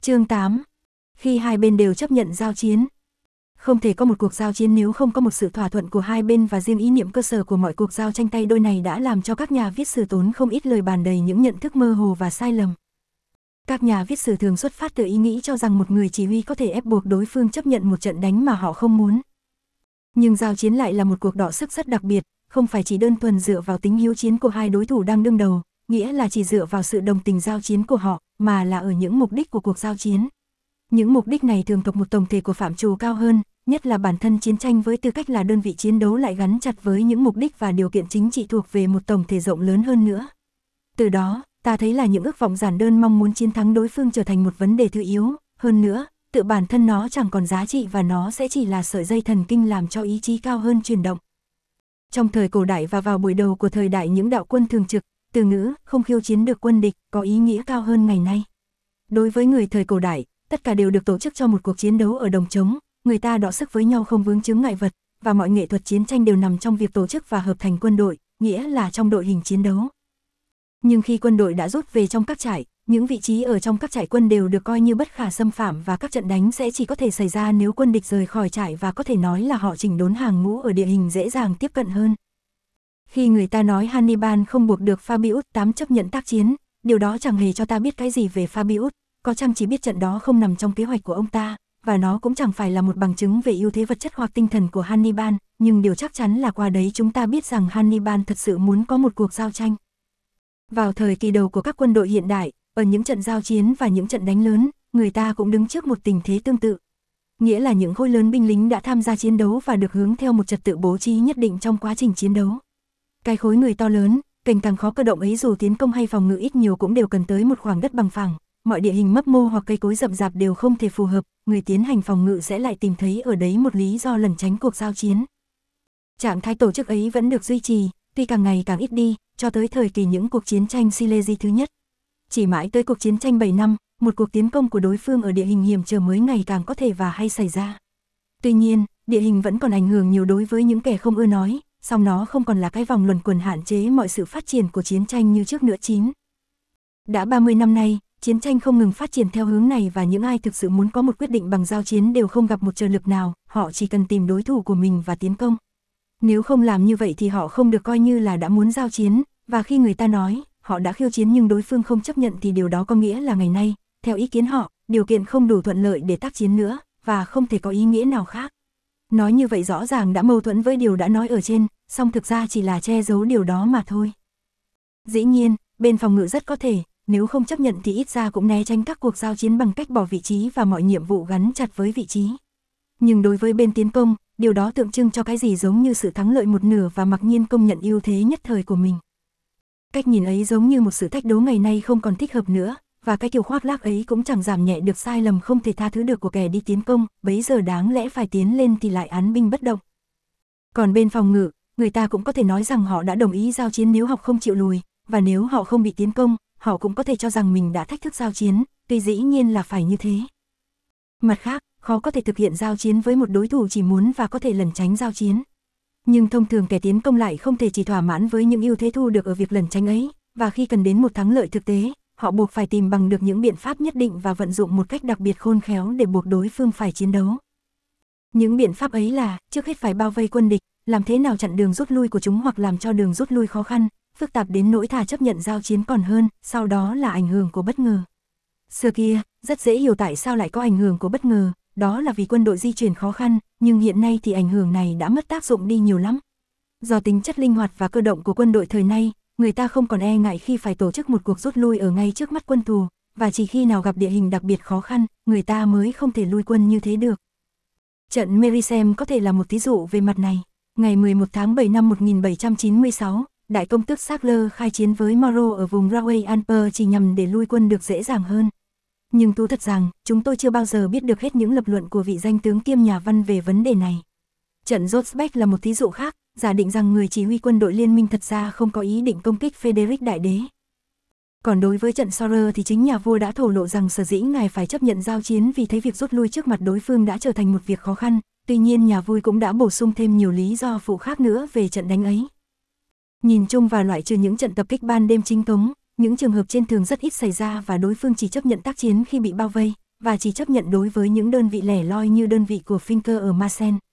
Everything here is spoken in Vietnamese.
Chương 8. Khi hai bên đều chấp nhận giao chiến. Không thể có một cuộc giao chiến nếu không có một sự thỏa thuận của hai bên, và riêng ý niệm cơ sở của mọi cuộc giao tranh tay đôi này đã làm cho các nhà viết sử tốn không ít lời bàn đầy những nhận thức mơ hồ và sai lầm. Các nhà viết sử thường xuất phát từ ý nghĩ cho rằng một người chỉ huy có thể ép buộc đối phương chấp nhận một trận đánh mà họ không muốn. Nhưng giao chiến lại là một cuộc đọ sức rất đặc biệt, không phải chỉ đơn thuần dựa vào tính hiếu chiến của hai đối thủ đang đương đầu, nghĩa là chỉ dựa vào sự đồng tình giao chiến của họ, mà là ở những mục đích của cuộc giao chiến. Những mục đích này thường thuộc một tổng thể của phạm trù cao hơn, nhất là bản thân chiến tranh với tư cách là đơn vị chiến đấu lại gắn chặt với những mục đích và điều kiện chính trị thuộc về một tổng thể rộng lớn hơn nữa. Từ đó, ta thấy là những ước vọng giản đơn mong muốn chiến thắng đối phương trở thành một vấn đề thứ yếu, hơn nữa, tự bản thân nó chẳng còn giá trị và nó sẽ chỉ là sợi dây thần kinh làm cho ý chí cao hơn chuyển động. Trong thời cổ đại và vào buổi đầu của thời đại những đạo quân thường trực, từ ngữ không khiêu chiến được quân địch có ý nghĩa cao hơn ngày nay. Đối với người thời cổ đại, tất cả đều được tổ chức cho một cuộc chiến đấu ở đồng trống, người ta đọ sức với nhau không vướng chướng ngại vật, và mọi nghệ thuật chiến tranh đều nằm trong việc tổ chức và hợp thành quân đội, nghĩa là trong đội hình chiến đấu. Nhưng khi quân đội đã rút về trong các trại, những vị trí ở trong các trại quân đều được coi như bất khả xâm phạm, và các trận đánh sẽ chỉ có thể xảy ra nếu quân địch rời khỏi trại, và có thể nói là họ chỉnh đốn hàng ngũ ở địa hình dễ dàng tiếp cận hơn. Khi người ta nói Hannibal không buộc được Fabius VIII chấp nhận tác chiến, điều đó chẳng hề cho ta biết cái gì về Fabius, có chăng chỉ biết trận đó không nằm trong kế hoạch của ông ta, và nó cũng chẳng phải là một bằng chứng về ưu thế vật chất hoặc tinh thần của Hannibal, nhưng điều chắc chắn là qua đấy chúng ta biết rằng Hannibal thật sự muốn có một cuộc giao tranh. Vào thời kỳ đầu của các quân đội hiện đại, ở những trận giao chiến và những trận đánh lớn, người ta cũng đứng trước một tình thế tương tự. Nghĩa là những khối lớn binh lính đã tham gia chiến đấu và được hướng theo một trật tự bố trí nhất định trong quá trình chiến đấu. Cái khối người to lớn, cành càng khó cơ động ấy dù tiến công hay phòng ngự ít nhiều cũng đều cần tới một khoảng đất bằng phẳng. Mọi địa hình mấp mô hoặc cây cối rậm rạp đều không thể phù hợp, người tiến hành phòng ngự sẽ lại tìm thấy ở đấy một lý do lẩn tránh cuộc giao chiến. Trạng thái tổ chức ấy vẫn được duy trì, tuy càng ngày càng ít đi, cho tới thời kỳ những cuộc chiến tranh Silesia thứ nhất. Chỉ mãi tới cuộc chiến tranh 7 năm, một cuộc tiến công của đối phương ở địa hình hiểm trở mới ngày càng có thể và hay xảy ra. Tuy nhiên, địa hình vẫn còn ảnh hưởng nhiều đối với những kẻ không ưa nói, song nó không còn là cái vòng luẩn quẩn hạn chế mọi sự phát triển của chiến tranh như trước nữa. Đã 30 năm nay, chiến tranh không ngừng phát triển theo hướng này, và những ai thực sự muốn có một quyết định bằng giao chiến đều không gặp một trợ lực nào, họ chỉ cần tìm đối thủ của mình và tiến công. Nếu không làm như vậy thì họ không được coi như là đã muốn giao chiến, và khi người ta nói họ đã khiêu chiến nhưng đối phương không chấp nhận thì điều đó có nghĩa là ngày nay, theo ý kiến họ, điều kiện không đủ thuận lợi để tác chiến nữa, và không thể có ý nghĩa nào khác. Nói như vậy rõ ràng đã mâu thuẫn với điều đã nói ở trên, song thực ra chỉ là che giấu điều đó mà thôi. Dĩ nhiên, bên phòng ngự rất có thể, nếu không chấp nhận thì ít ra cũng né tránh các cuộc giao chiến bằng cách bỏ vị trí và mọi nhiệm vụ gắn chặt với vị trí. Nhưng đối với bên tiến công, điều đó tượng trưng cho cái gì giống như sự thắng lợi một nửa và mặc nhiên công nhận ưu thế nhất thời của mình. Cách nhìn ấy giống như một sự thách đố ngày nay không còn thích hợp nữa, và cái kiểu khoác lác ấy cũng chẳng giảm nhẹ được sai lầm không thể tha thứ được của kẻ đi tiến công, bấy giờ đáng lẽ phải tiến lên thì lại án binh bất động. Còn bên phòng ngự, người ta cũng có thể nói rằng họ đã đồng ý giao chiến nếu họ không chịu lùi, và nếu họ không bị tiến công, họ cũng có thể cho rằng mình đã thách thức giao chiến, tuy dĩ nhiên là phải như thế. Mặt khác, khó có thể thực hiện giao chiến với một đối thủ chỉ muốn và có thể lẩn tránh giao chiến. Nhưng thông thường kẻ tiến công lại không thể chỉ thỏa mãn với những ưu thế thu được ở việc lẩn tránh ấy, và khi cần đến một thắng lợi thực tế, họ buộc phải tìm bằng được những biện pháp nhất định và vận dụng một cách đặc biệt khôn khéo để buộc đối phương phải chiến đấu. Những biện pháp ấy là, trước hết phải bao vây quân địch, làm thế nào chặn đường rút lui của chúng hoặc làm cho đường rút lui khó khăn, phức tạp đến nỗi thà chấp nhận giao chiến còn hơn, sau đó là ảnh hưởng của bất ngờ. Xưa kia, rất dễ hiểu tại sao lại có ảnh hưởng của bất ngờ, đó là vì quân đội di chuyển khó khăn, nhưng hiện nay thì ảnh hưởng này đã mất tác dụng đi nhiều lắm. Do tính chất linh hoạt và cơ động của quân đội thời nay, người ta không còn e ngại khi phải tổ chức một cuộc rút lui ở ngay trước mắt quân thù, và chỉ khi nào gặp địa hình đặc biệt khó khăn, người ta mới không thể lui quân như thế được. Trận Merisem có thể là một ví dụ về mặt này. Ngày 11 tháng 7 năm 1796, đại công tước Sackler khai chiến với Mauro ở vùng Rouay-Alpes chỉ nhằm để lui quân được dễ dàng hơn. Nhưng thú thật rằng, chúng tôi chưa bao giờ biết được hết những lập luận của vị danh tướng kiêm nhà văn về vấn đề này. Trận Josbeck là một thí dụ khác, giả định rằng người chỉ huy quân đội liên minh thật ra không có ý định công kích Frederick Đại Đế. Còn đối với trận Sorer thì chính nhà vua đã thổ lộ rằng sở dĩ ngài phải chấp nhận giao chiến vì thấy việc rút lui trước mặt đối phương đã trở thành một việc khó khăn, tuy nhiên nhà vua cũng đã bổ sung thêm nhiều lý do phụ khác nữa về trận đánh ấy. Nhìn chung và loại trừ những trận tập kích ban đêm chính thống, những trường hợp trên thường rất ít xảy ra và đối phương chỉ chấp nhận tác chiến khi bị bao vây, và chỉ chấp nhận đối với những đơn vị lẻ loi như đơn vị của Finker ở Marseille.